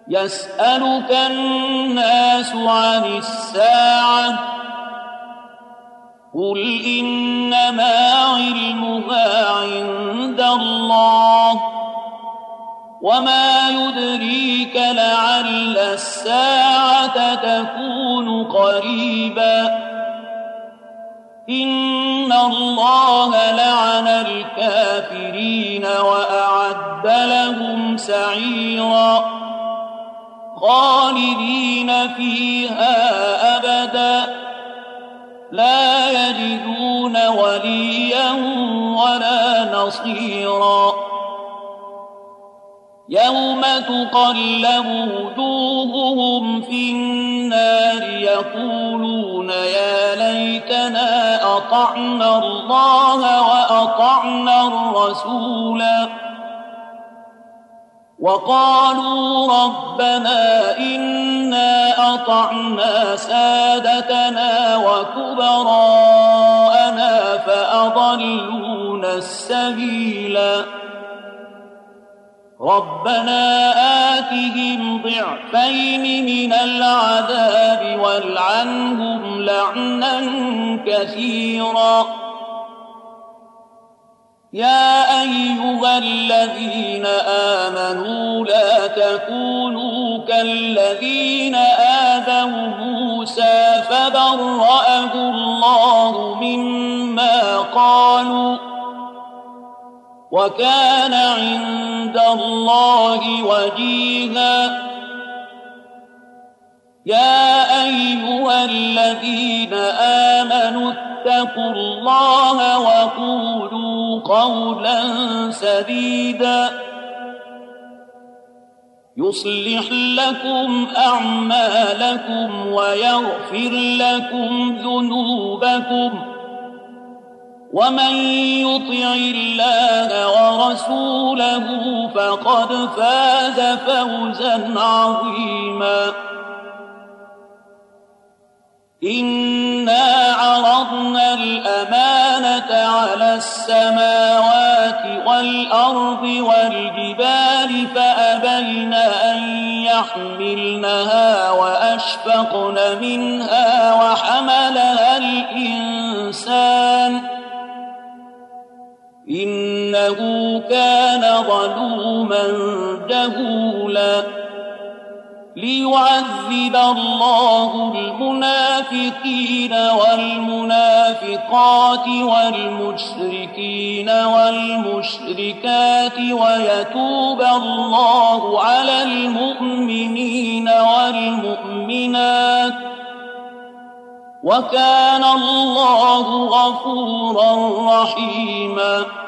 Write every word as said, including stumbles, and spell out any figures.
يسألك الناس عن الساعة قل إنما علمها عند الله وما يدريك لعل الساعة تكون قريبا إن الله لعن الكافرين وأعد لهم سعيرا خالدين فيها أبدا لا يجدون وليا ولا نصيرا يوم تقلب وجوههم في النار يقولون يا ليتنا أطعنا الله وأطعنا الرسولا وقالوا ربنا إنا أطعنا سادتنا وكبراءنا فأضلونا السبيلا ربنا آتهم ضعفين من العذاب والعنهم لعنا كثيرا يا أيها الذين آمنوا لا تكونوا كالذين آذوا موسى فبرأه الله مما قالوا وكان عند الله وجيها يا أيها الذين آمنوا اتقوا الله وقولوا قولا سديدا يصلح لكم أعمالكم ويغفر لكم ذنوبكم ومن يطع الله ورسوله فقد فاز فوزا عظيما إنا عرضنا الأمانة على السماوات والأرض والجبال فأبين أن يحملنها وأشفقن منها وحملها الإنسان إنه كان ظلوما جهولا ليعذب الله المنافقين والمنافقات والمشركين والمشركات ويتوب الله على المؤمنين والمؤمنات وكان الله غفورا رحيما